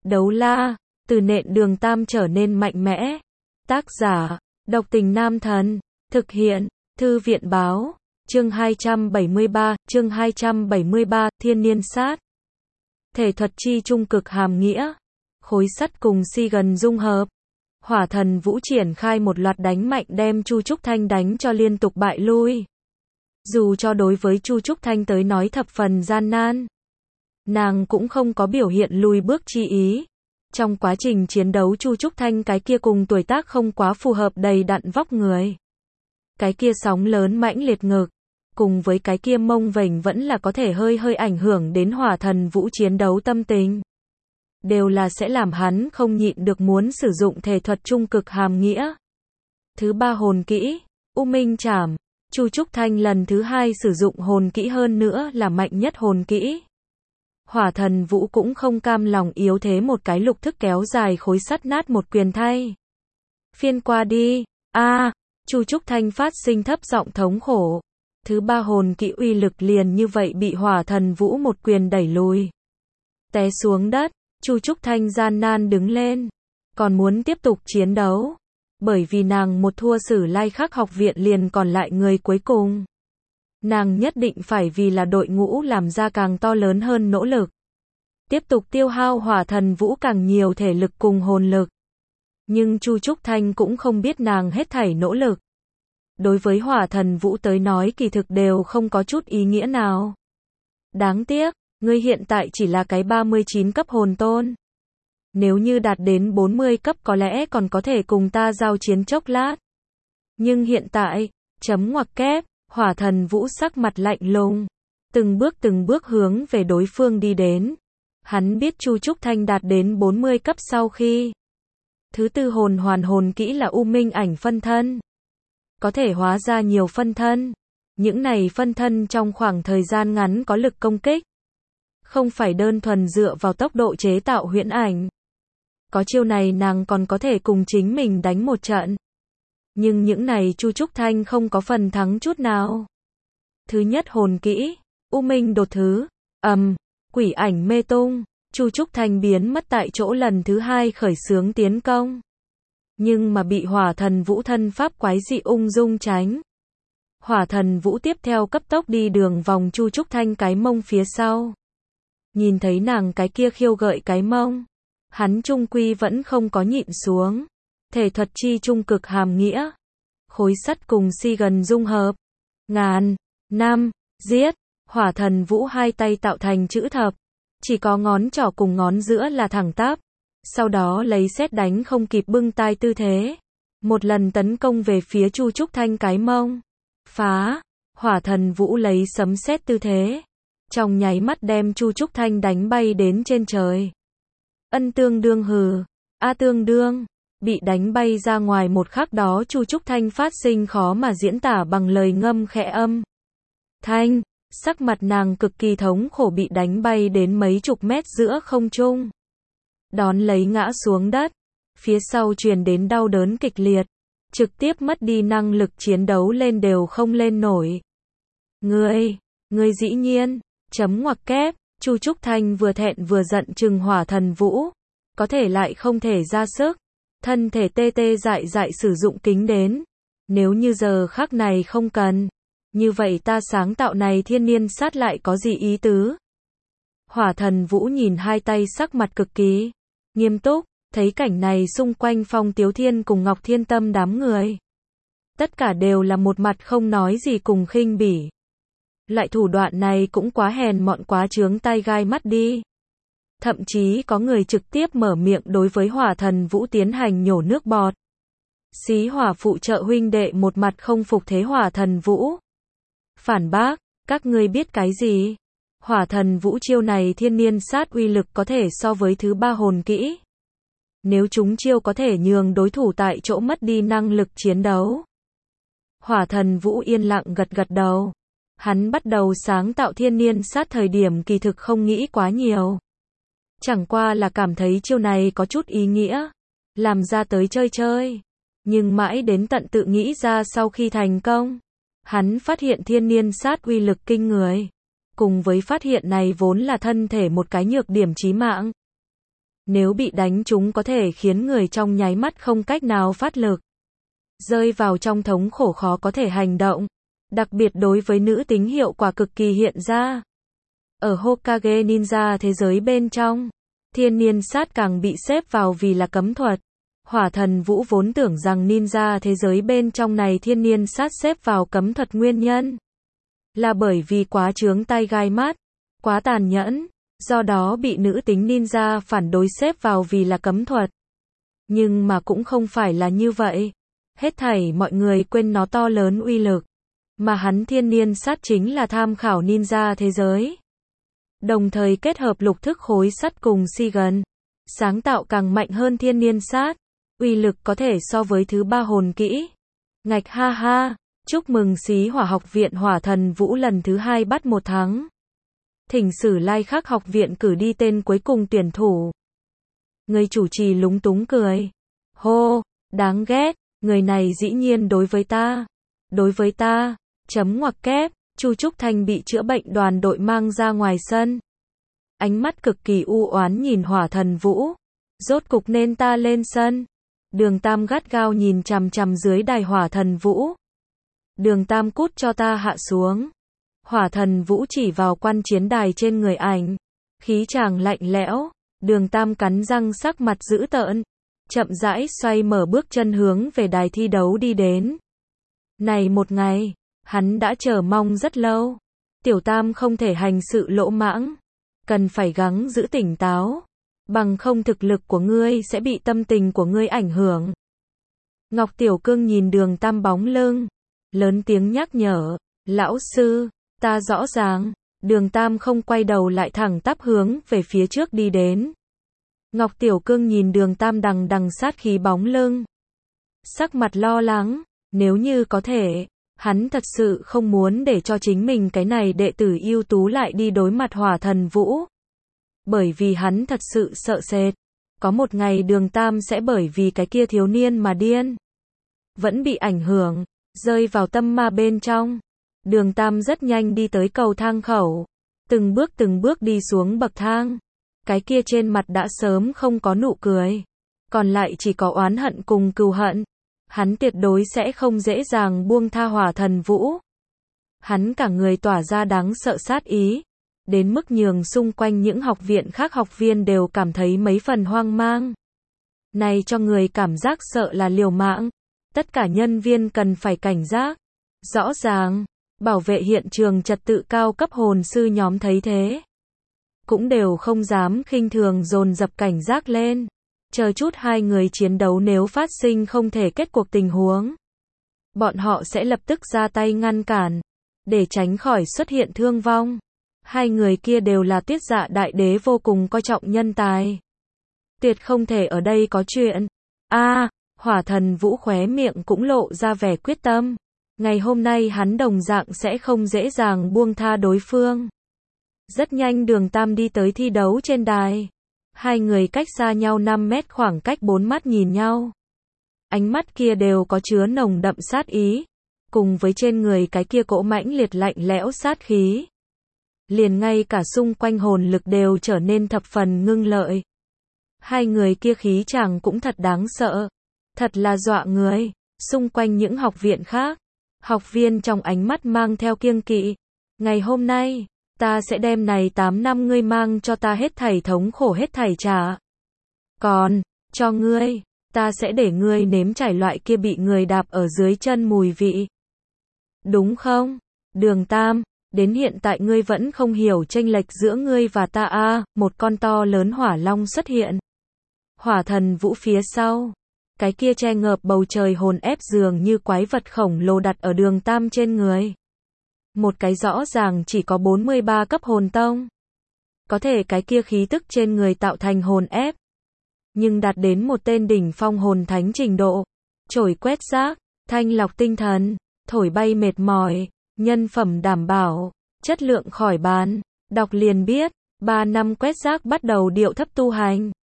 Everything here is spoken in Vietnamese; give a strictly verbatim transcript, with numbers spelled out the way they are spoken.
Đấu la, từ nện đường tam trở nên mạnh mẽ. Tác giả, độc tình nam thần. Thực hiện, thư viện báo. Chương hai trăm bảy mươi ba, chương hai trăm bảy mươi ba, thiên niên sát. Thể thuật chi trung cực hàm nghĩa. Khối sắt cùng si gần dung hợp. Hỏa thần vũ triển khai một loạt đánh mạnh đem Chu Trúc Thanh đánh cho liên tục bại lui. Dù cho đối với Chu Trúc Thanh tới nói thập phần gian nan, nàng cũng không có biểu hiện lùi bước chi ý. Trong quá trình chiến đấu Chu Trúc Thanh cái kia cùng tuổi tác không quá phù hợp đầy đặn vóc người. Cái kia sóng lớn mãnh liệt ngực, cùng với cái kia mông vểnh vẫn là có thể hơi hơi ảnh hưởng đến hỏa thần vũ chiến đấu tâm tình. Đều là sẽ làm hắn không nhịn được muốn sử dụng thể thuật trung cực hàm nghĩa. Thứ ba hồn kỹ, U Minh Trảm. Chu Trúc Thanh lần thứ hai sử dụng hồn kỹ hơn nữa là mạnh nhất hồn kỹ. Hỏa thần vũ cũng không cam lòng yếu thế một cái lục thức kéo dài khối sắt nát một quyền thay. Phiên qua đi, a à, Chu Trúc Thanh phát sinh thấp giọng thống khổ. Thứ ba hồn kỹ uy lực liền như vậy bị hỏa thần vũ một quyền đẩy lùi. Té xuống đất, Chu Trúc Thanh gian nan đứng lên. Còn muốn tiếp tục chiến đấu. Bởi vì nàng một thua Sử Lai Khắc học viện liền còn lại người cuối cùng. Nàng nhất định phải vì là đội ngũ làm ra càng to lớn hơn nỗ lực. Tiếp tục tiêu hao hỏa thần vũ càng nhiều thể lực cùng hồn lực. Nhưng Chu Trúc Thanh cũng không biết nàng hết thảy nỗ lực. Đối với hỏa thần vũ tới nói kỳ thực đều không có chút ý nghĩa nào. Đáng tiếc, ngươi hiện tại chỉ là cái ba mươi chín cấp hồn tôn. Nếu như đạt đến bốn mươi cấp có lẽ còn có thể cùng ta giao chiến chốc lát. Nhưng hiện tại, chấm ngoặc kép, hỏa thần vũ sắc mặt lạnh lùng. Từng bước từng bước hướng về đối phương đi đến. Hắn biết Chu Trúc Thanh đạt đến bốn mươi cấp sau khi. Thứ tư hồn hoàn hồn kỹ là U Minh ảnh phân thân. Có thể hóa ra nhiều phân thân. Những này phân thân trong khoảng thời gian ngắn có lực công kích. Không phải đơn thuần dựa vào tốc độ chế tạo huyễn ảnh. Có chiêu này nàng còn có thể cùng chính mình đánh một trận. Nhưng những này Chu Trúc Thanh không có phần thắng chút nào. Thứ nhất hồn kỹ, U Minh đột thứ, ầm, um, quỷ ảnh mê tung, Chu Trúc Thanh biến mất tại chỗ lần thứ hai khởi xướng tiến công. Nhưng mà bị hỏa thần vũ thân pháp quái dị ung dung tránh. Hỏa thần vũ tiếp theo cấp tốc đi đường vòng Chu Trúc Thanh cái mông phía sau. Nhìn thấy nàng cái kia khiêu gợi cái mông. Hắn trung quy vẫn không có nhịn xuống. Thể thuật chi trung cực hàm nghĩa. Khối sắt cùng si gần dung hợp. Ngàn, năm, giết. Hỏa thần vũ hai tay tạo thành chữ thập. Chỉ có ngón trỏ cùng ngón giữa là thẳng tắp. Sau đó lấy sét đánh không kịp bưng tai tư thế. Một lần tấn công về phía Chu Trúc Thanh cái mông. Phá. Hỏa thần vũ lấy sấm sét tư thế. Trong nháy mắt đem Chu Trúc Thanh đánh bay đến trên trời. Ân tương đương hừ. A tương đương. Bị đánh bay ra ngoài một khắc đó Chu Trúc Thanh phát sinh khó mà diễn tả bằng lời ngâm khẽ âm. Thanh. Sắc mặt nàng cực kỳ thống khổ bị đánh bay đến mấy chục mét giữa không trung. Đón lấy ngã xuống đất. Phía sau truyền đến đau đớn kịch liệt. Trực tiếp mất đi năng lực chiến đấu lên đều không lên nổi. Ngươi. Ngươi dĩ nhiên. Chấm ngoặc kép. Chu Trúc Thanh vừa thẹn vừa giận trừng hỏa thần vũ. Có thể lại không thể ra sức. Thân thể tê tê dại dại sử dụng kính đến. Nếu như giờ khắc này không cần. Như vậy ta sáng tạo này thiên niên sát lại có gì ý tứ? Hỏa thần vũ nhìn hai tay sắc mặt cực kỳ nghiêm túc. Thấy cảnh này xung quanh Phong Tiếu Thiên cùng Ngọc Thiên Tâm đám người. Tất cả đều là một mặt không nói gì cùng khinh bỉ. Loại thủ đoạn này cũng quá hèn mọn quá chướng tai gai mắt đi. Thậm chí có người trực tiếp mở miệng đối với hỏa thần vũ tiến hành nhổ nước bọt. Xí hỏa phụ trợ huynh đệ một mặt không phục thế hỏa thần vũ. Phản bác, các ngươi biết cái gì? Hỏa thần vũ chiêu này thiên niên sát uy lực có thể so với thứ ba hồn kỹ. Nếu chúng chiêu có thể nhường đối thủ tại chỗ mất đi năng lực chiến đấu. Hỏa thần vũ yên lặng gật gật đầu. Hắn bắt đầu sáng tạo thiên niên sát thời điểm kỳ thực không nghĩ quá nhiều. Chẳng qua là cảm thấy chiêu này có chút ý nghĩa. Làm ra tới chơi chơi. Nhưng mãi đến tận tự nghĩ ra sau khi thành công. Hắn phát hiện thiên niên sát uy lực kinh người. Cùng với phát hiện này vốn là thân thể một cái nhược điểm chí mạng. Nếu bị đánh trúng có thể khiến người trong nháy mắt không cách nào phát lực. Rơi vào trong thống khổ khó có thể hành động. Đặc biệt đối với nữ tính hiệu quả cực kỳ hiện ra. Ở Hokage Ninja thế giới bên trong, thiên niên sát càng bị xếp vào vì là cấm thuật. Hỏa thần Vũ vốn tưởng rằng ninja thế giới bên trong này thiên niên sát xếp vào cấm thuật nguyên nhân là bởi vì quá chướng tay gai mắt, quá tàn nhẫn, do đó bị nữ tính ninja phản đối xếp vào vì là cấm thuật. Nhưng mà cũng không phải là như vậy. Hết thảy mọi người quên nó to lớn uy lực. Mà hắn thiên niên sát chính là tham khảo ninja thế giới. Đồng thời kết hợp lục thức khối sắt cùng Shigen, sáng tạo càng mạnh hơn thiên niên sát. Uy lực có thể so với thứ ba hồn kỹ. Ngạch ha ha, chúc mừng Xí Hỏa học viện Hỏa thần Vũ lần thứ hai bắt một thắng. Thỉnh Sử Lai Khắc học viện cử đi tên cuối cùng tuyển thủ. Người chủ trì lúng túng cười. Hô, đáng ghét, người này dĩ nhiên đối với ta. Đối với ta, chấm ngoặc kép, Chu Trúc Thanh bị chữa bệnh đoàn đội mang ra ngoài sân. Ánh mắt cực kỳ u oán nhìn Hỏa thần Vũ. Rốt cục nên ta lên sân. Đường Tam gắt gao nhìn chằm chằm dưới đài Hỏa thần Vũ. Đường Tam cút cho ta hạ xuống. Hỏa thần Vũ chỉ vào quan chiến đài trên người ảnh. Khí chàng lạnh lẽo. Đường Tam cắn răng sắc mặt dữ tợn. Chậm rãi xoay mở bước chân hướng về đài thi đấu đi đến. Này một ngày, hắn đã chờ mong rất lâu. Tiểu Tam không thể hành sự lỗ mãng. Cần phải gắng giữ tỉnh táo. Bằng không thực lực của ngươi sẽ bị tâm tình của ngươi ảnh hưởng. Ngọc Tiểu Cương nhìn Đường Tam bóng lưng. Lớn tiếng nhắc nhở. Lão sư, ta rõ ràng. Đường Tam không quay đầu lại thẳng tắp hướng về phía trước đi đến. Ngọc Tiểu Cương nhìn Đường Tam đằng đằng sát khí bóng lưng. Sắc mặt lo lắng. Nếu như có thể, hắn thật sự không muốn để cho chính mình cái này đệ tử ưu tú lại đi đối mặt Hỏa thần Vũ. Bởi vì hắn thật sự sợ sệt. Có một ngày Đường Tam sẽ bởi vì cái kia thiếu niên mà điên. Vẫn bị ảnh hưởng, rơi vào tâm ma bên trong. Đường Tam rất nhanh đi tới cầu thang khẩu. Từng bước từng bước đi xuống bậc thang. Cái kia trên mặt đã sớm không có nụ cười. Còn lại chỉ có oán hận cùng cừu hận. Hắn tuyệt đối sẽ không dễ dàng buông tha Hỏa thần Vũ. Hắn cả người tỏa ra đáng sợ sát ý. Đến mức nhường xung quanh những học viện khác học viên đều cảm thấy mấy phần hoang mang. Này cho người cảm giác sợ là liều mạng. Tất cả nhân viên cần phải cảnh giác. Rõ ràng, bảo vệ hiện trường trật tự cao cấp hồn sư nhóm thấy thế. Cũng đều không dám khinh thường dồn dập cảnh giác lên. Chờ chút hai người chiến đấu nếu phát sinh không thể kết cuộc tình huống. Bọn họ sẽ lập tức ra tay ngăn cản. Để tránh khỏi xuất hiện thương vong. Hai người kia đều là Tuyết Dạ đại đế vô cùng coi trọng nhân tài. Tuyệt không thể ở đây có chuyện. A, à, Hỏa thần Vũ khóe miệng cũng lộ ra vẻ quyết tâm. Ngày hôm nay hắn đồng dạng sẽ không dễ dàng buông tha đối phương. Rất nhanh Đường Tam đi tới thi đấu trên đài. Hai người cách xa nhau năm mét khoảng cách bốn mắt nhìn nhau. Ánh mắt kia đều có chứa nồng đậm sát ý. Cùng với trên người cái kia cỗ mãnh liệt lạnh lẽo sát khí. Liền ngay cả xung quanh hồn lực đều trở nên thập phần ngưng lợi. Hai người kia khí chàng cũng thật đáng sợ. Thật là dọa người. Xung quanh những học viện khác. Học viên trong ánh mắt mang theo kiêng kỵ. Ngày hôm nay, ta sẽ đem này tám năm ngươi mang cho ta hết thảy thống khổ hết thảy trả. Còn, cho ngươi, ta sẽ để ngươi nếm trải loại kia bị người đạp ở dưới chân mùi vị. Đúng không? Đường Tam, đến hiện tại ngươi vẫn không hiểu chênh lệch giữa ngươi và ta a, à, một con to lớn hỏa long xuất hiện. Hỏa thần Vũ phía sau, cái kia che ngợp bầu trời hồn ép dường như quái vật khổng lồ đặt ở Đường Tam trên người. Một cái rõ ràng chỉ có bốn mươi ba cấp hồn tông. Có thể cái kia khí tức trên người tạo thành hồn ép. Nhưng đạt đến một tên đỉnh phong hồn thánh trình độ. Trổi quét rác, thanh lọc tinh thần, thổi bay mệt mỏi, nhân phẩm đảm bảo, chất lượng khỏi bán. Đọc liền biết, ba năm quét rác bắt đầu điệu thấp tu hành.